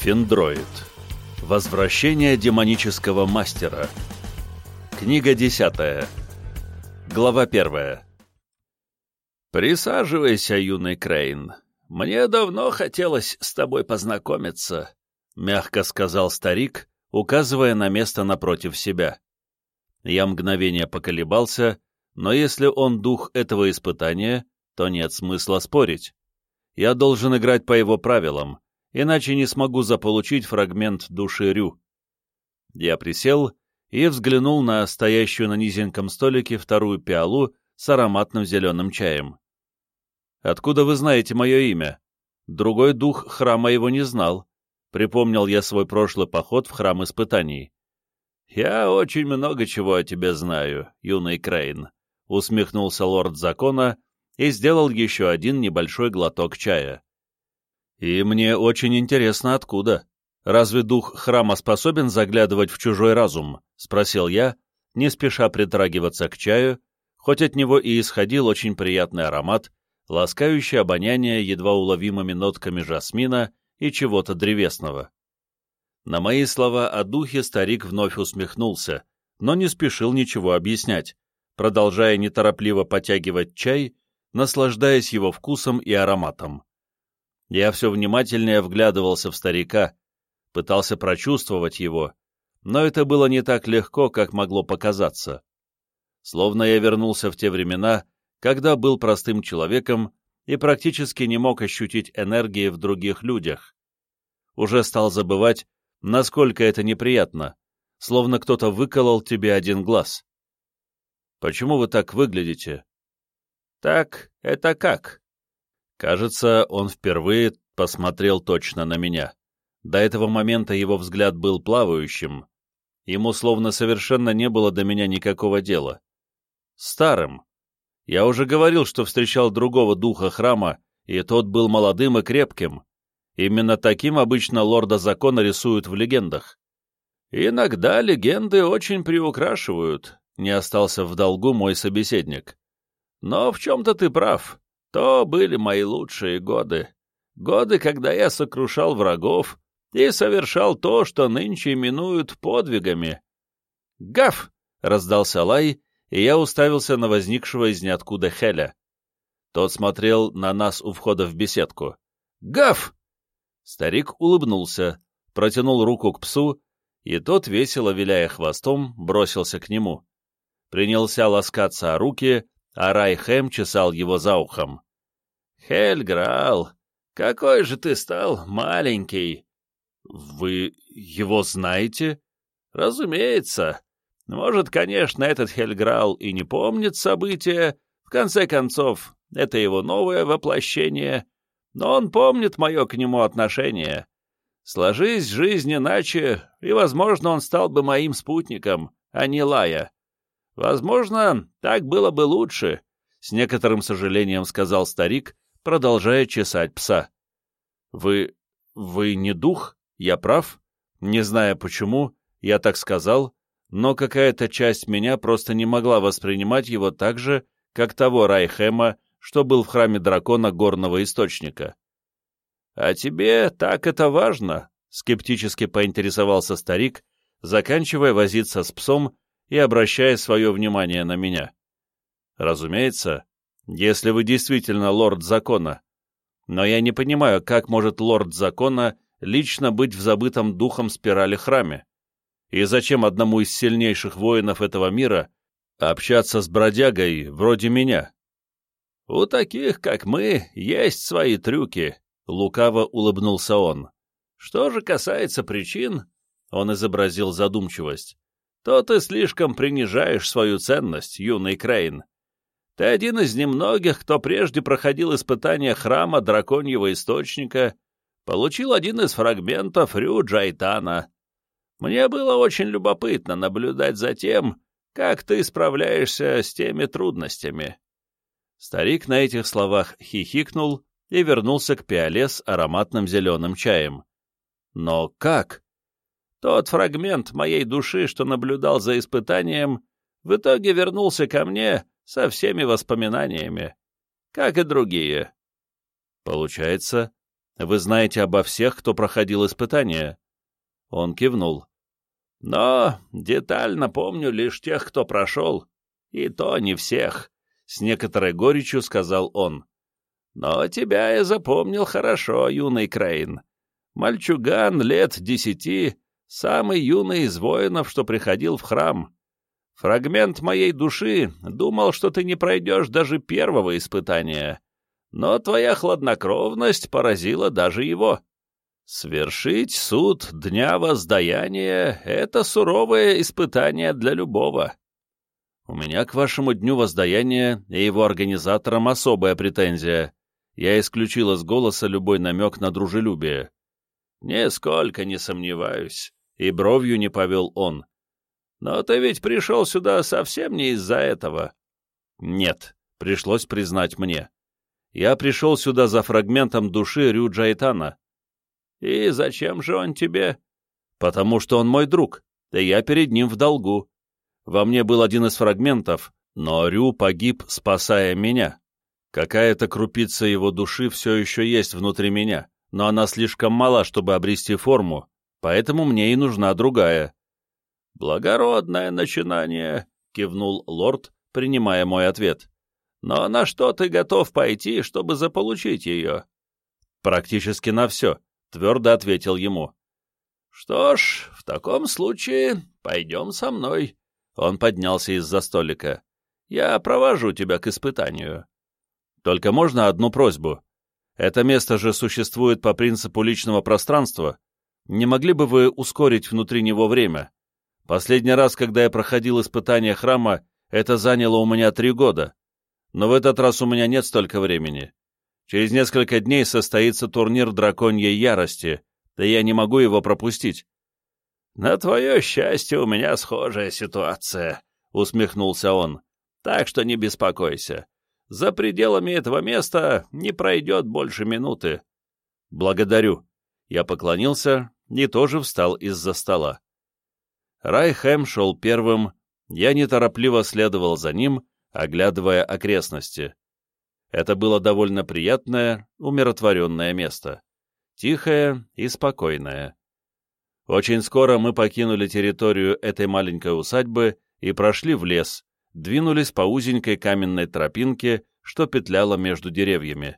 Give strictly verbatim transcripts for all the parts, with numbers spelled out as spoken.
Финдроид. Возвращение демонического мастера. Книга десятая. Глава первая. «Присаживайся, юный Крейн. Мне давно хотелось с тобой познакомиться», — мягко сказал старик, указывая на место напротив себя. Я мгновение поколебался, но если он дух этого испытания, то нет смысла спорить. Я должен играть по его правилам, иначе не смогу заполучить фрагмент души Рю. Я присел и взглянул на стоящую на низеньком столике вторую пиалу с ароматным зеленым чаем. «Откуда вы знаете мое имя?» Другой дух храма его не знал. Припомнил я свой прошлый поход в храм испытаний. «Я очень много чего о тебе знаю, юный Крейн», — усмехнулся лорд закона и сделал еще один небольшой глоток чая. «И мне очень интересно, откуда. Разве дух храма способен заглядывать в чужой разум?» — спросил я, не спеша притрагиваться к чаю, хоть от него и исходил очень приятный аромат, ласкающий обоняние едва уловимыми нотками жасмина и чего-то древесного. На мои слова о духе старик вновь усмехнулся, но не спешил ничего объяснять, продолжая неторопливо потягивать чай, наслаждаясь его вкусом и ароматом. Я все внимательнее вглядывался в старика, пытался прочувствовать его, но это было не так легко, как могло показаться. Словно я вернулся в те времена, когда был простым человеком и практически не мог ощутить энергии в других людях. Уже стал забывать, насколько это неприятно, словно кто-то выколол тебе один глаз. «Почему вы так выглядите?» «Так, это как?» Кажется, он впервые посмотрел точно на меня. До этого момента его взгляд был плавающим. Ему словно совершенно не было до меня никакого дела. Старым. Я уже говорил, что встречал другого духа храма, и тот был молодым и крепким. Именно таким обычно лорда закона рисуют в легендах. Иногда легенды очень приукрашивают, не остался в долгу мой собеседник. Но в чем-то ты прав. То были мои лучшие годы. Годы, когда я сокрушал врагов и совершал то, что нынче именуют подвигами. «Гав!» — раздался лай, и я уставился на возникшего из ниоткуда Хеля. Тот смотрел на нас у входа в беседку. «Гав!» Старик улыбнулся, протянул руку к псу, и тот, весело виляя хвостом, бросился к нему. Принялся ласкаться о руки, а Райхэм чесал его за ухом. «Хель Граал, какой же ты стал маленький!» «Вы его знаете?» «Разумеется. Может, конечно, этот Хель Граал и не помнит события, в конце концов, это его новое воплощение, но он помнит мое к нему отношение. Сложись жизнь иначе, и, возможно, он стал бы моим спутником, а не Лая. Возможно, так было бы лучше», — с некоторым сожалением сказал старик, продолжая чесать пса. «Вы... вы не дух? Я прав? Не зная почему, я так сказал, но какая-то часть меня просто не могла воспринимать его так же, как того Райхэма, что был в храме дракона Горного Источника». «А тебе так это важно?» — скептически поинтересовался старик, заканчивая возиться с псом и обращая свое внимание на меня. «Разумеется, если вы действительно лорд закона. Но я не понимаю, как может лорд закона лично быть в забытом духом спирали храме? И зачем одному из сильнейших воинов этого мира общаться с бродягой вроде меня?» «У таких, как мы, есть свои трюки», — лукаво улыбнулся он. «Что же касается причин», — он изобразил задумчивость, «то ты слишком принижаешь свою ценность, юный Крейн. Ты один из немногих, кто прежде проходил испытания храма Драконьего Источника, получил один из фрагментов Рю Джайтана. Мне было очень любопытно наблюдать за тем, как ты справляешься с теми трудностями». Старик на этих словах хихикнул и вернулся к пиале с ароматным зеленым чаем. «Но как?» «Тот фрагмент моей души, что наблюдал за испытанием, в итоге вернулся ко мне со всеми воспоминаниями, как и другие». «Получается, Вы знаете обо всех, кто проходил испытания?» Он кивнул. «Но детально помню лишь тех, кто прошел, и то не всех», — с некоторой горечью сказал он. «Но тебя я запомнил хорошо, юный Крейн. Мальчуган лет десяти, самый юный из воинов, что приходил в храм. Фрагмент моей души думал, что ты не пройдешь даже первого испытания, но твоя хладнокровность поразила даже его. Свершить суд Дня Воздаяния — это суровое испытание для любого. У меня к вашему Дню Воздаяния и его организаторам особая претензия. Я исключил из голоса любой намек на дружелюбие. Нисколько не сомневаюсь, и бровью не повел он. Но ты ведь пришел сюда совсем не из-за этого. Нет, пришлось признать мне. Я пришел сюда за фрагментом души Рю Джайтана. И зачем же он тебе? Потому что он мой друг, и я перед ним в долгу. Во мне был один из фрагментов, но Рю погиб, спасая меня. Какая-то крупица его души все еще есть внутри меня, но она слишком мала, чтобы обрести форму, поэтому мне и нужна другая. «Благородное начинание», — кивнул лорд, принимая мой ответ. «Но на что ты готов пойти, чтобы заполучить ее?» «Практически на все», — твердо ответил ему. «Что ж, в таком случае пойдем со мной». Он поднялся из-за столика. «Я провожу тебя к испытанию». «Только можно одну просьбу? Это место же существует по принципу личного пространства. Не могли бы вы ускорить внутри него время? Последний раз, когда я проходил испытание храма, это заняло у меня три года. Но в этот раз у меня нет столько времени. Через несколько дней состоится турнир драконьей ярости, да я не могу его пропустить». «На твое счастье, у меня схожая ситуация», — усмехнулся он. «Так что не беспокойся. За пределами этого места не пройдет больше минуты». «Благодарю». Я поклонился и тоже встал из-за стола. Райхэм шел первым, я неторопливо следовал за ним, оглядывая окрестности. Это было довольно приятное, умиротворенное место. Тихое и спокойное. Очень скоро мы покинули территорию этой маленькой усадьбы и прошли в лес, двинулись по узенькой каменной тропинке, что петляла между деревьями.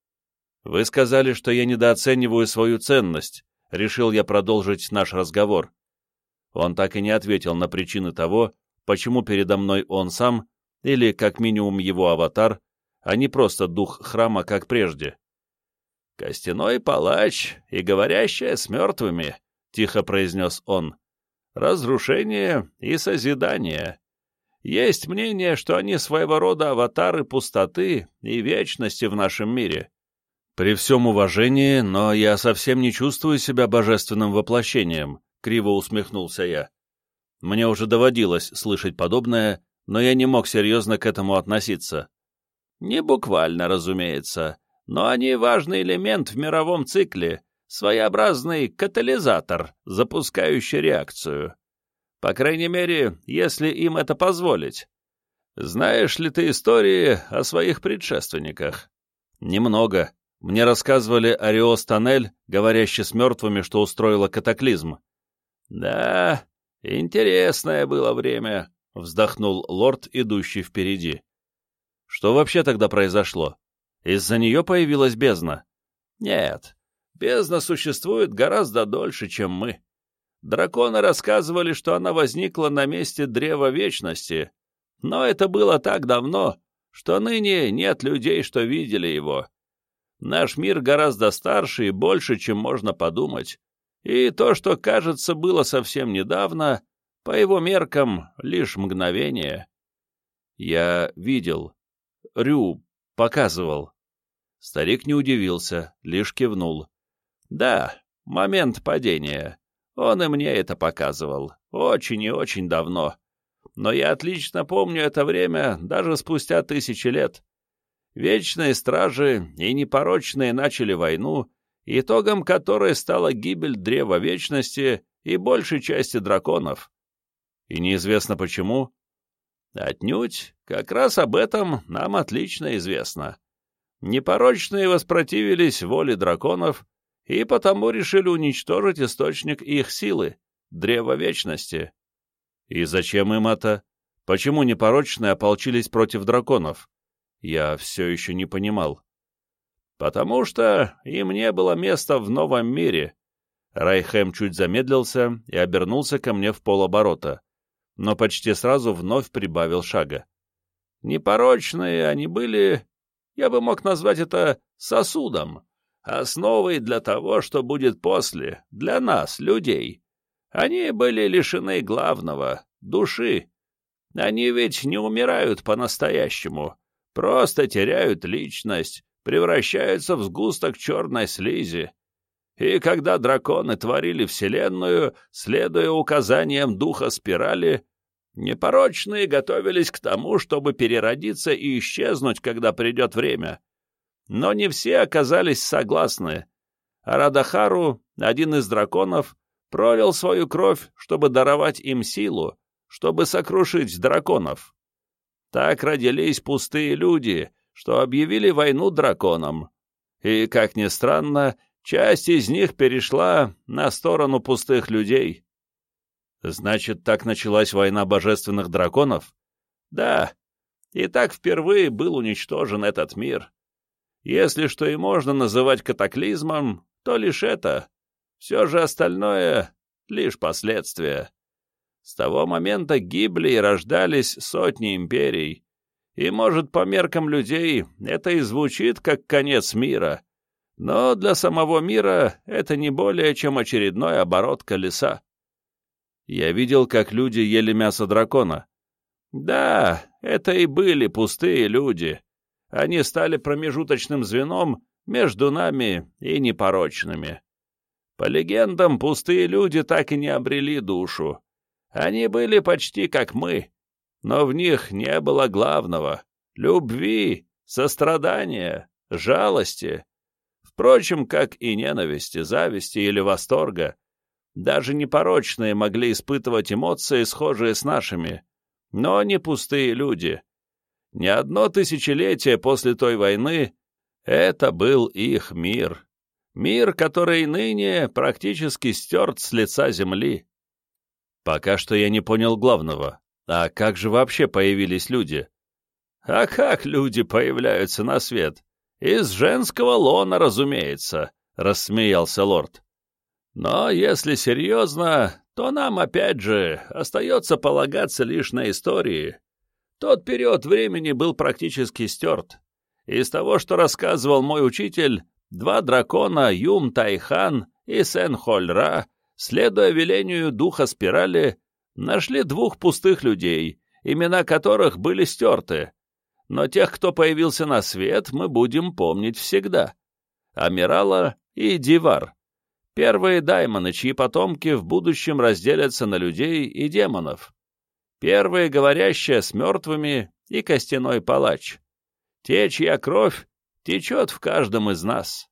«Вы сказали, что я недооцениваю свою ценность», — решил я продолжить наш разговор. Он так и не ответил на причины того, почему передо мной он сам, или, как минимум, его аватар, а не просто дух храма, как прежде. «Костяной палач и говорящая с мертвыми», — тихо произнес он, — «разрушение и созидание. Есть мнение, что они своего рода аватары пустоты и вечности в нашем мире». «При всем уважении, но я совсем не чувствую себя божественным воплощением», — криво усмехнулся я. Мне уже доводилось слышать подобное, но я не мог серьезно к этому относиться. «Не буквально, разумеется, но они важный элемент в мировом цикле, своеобразный катализатор, запускающий реакцию. По крайней мере, если им это позволить. Знаешь ли ты истории о своих предшественниках?» «Немного. Мне рассказывали о Риос Тоннель, говорящий с мертвыми, что устроила катаклизм». «Да, интересное было время», — вздохнул лорд, идущий впереди. «Что вообще тогда произошло? Из-за нее появилась бездна?» «Нет, бездна существует гораздо дольше, чем мы. Драконы рассказывали, что она возникла на месте Древа Вечности, но это было так давно, что ныне нет людей, что видели его. Наш мир гораздо старше и больше, чем можно подумать, и то, что, кажется, было совсем недавно, по его меркам, лишь мгновение». «Я видел. Рю показывал». Старик не удивился, лишь кивнул. «Да, момент падения. Он и мне это показывал. Очень и очень давно. Но я отлично помню это время, даже спустя тысячи лет. Вечные стражи и непорочные начали войну, итогом которой стала гибель Древа Вечности и большей части драконов. И неизвестно почему. Отнюдь, как раз об этом нам отлично известно. Непорочные воспротивились воле драконов и потому решили уничтожить источник их силы, Древо Вечности. И зачем им это? Почему непорочные ополчились против драконов? Я все еще не понимал. Потому что им не было места в новом мире. Райхэм чуть замедлился и обернулся ко мне в полоборота, но почти сразу вновь прибавил шага. Непорочные они были, я бы мог назвать это сосудом, основой для того, что будет после, для нас, людей. Они были лишены главного — души. Они ведь не умирают по-настоящему, просто теряют личность, превращаются в сгусток черной слизи. И когда драконы творили Вселенную, следуя указаниям духа спирали, непорочные готовились к тому, чтобы переродиться и исчезнуть, когда придет время. Но не все оказались согласны. Радахару, один из драконов, пролил свою кровь, чтобы даровать им силу, чтобы сокрушить драконов. Так родились пустые люди, что объявили войну драконам. И, как ни странно, часть из них перешла на сторону пустых людей. Значит, так началась война божественных драконов? Да, и так впервые был уничтожен этот мир. Если что и можно называть катаклизмом, то лишь это. Все же остальное — лишь последствия. С того момента гибли и рождались сотни империй. И, может, по меркам людей это и звучит как конец мира. Но для самого мира это не более чем очередной оборот колеса. Я видел, как люди ели мясо дракона. Да, это и были пустые люди. Они стали промежуточным звеном между нами и непорочными. По легендам, пустые люди так и не обрели душу. Они были почти как мы, но в них не было главного — любви, сострадания, жалости. Впрочем, как и ненависти, зависти или восторга. Даже непорочные могли испытывать эмоции, схожие с нашими, но не пустые люди. Не одно тысячелетие после той войны это был их мир. Мир, который ныне практически стерт с лица земли. Пока что я не понял главного. А как же вообще появились люди? А как люди появляются на свет? Из женского лона, разумеется, рассмеялся лорд. Но если серьезно, то нам, опять же, остается полагаться лишь на истории. Тот период времени был практически стерт. Из того, что рассказывал мой учитель, два дракона, Юм Тайхан и Сен Хольра, следуя велению духа спирали, нашли двух пустых людей, имена которых были стерты. Но тех, кто появился на свет, мы будем помнить всегда. Амирала и Дивар. Первые даймоны, чьи потомки в будущем разделятся на людей и демонов. Первые, говорящие с мертвыми, и костяной палач. Те, чья кровь течет в каждом из нас.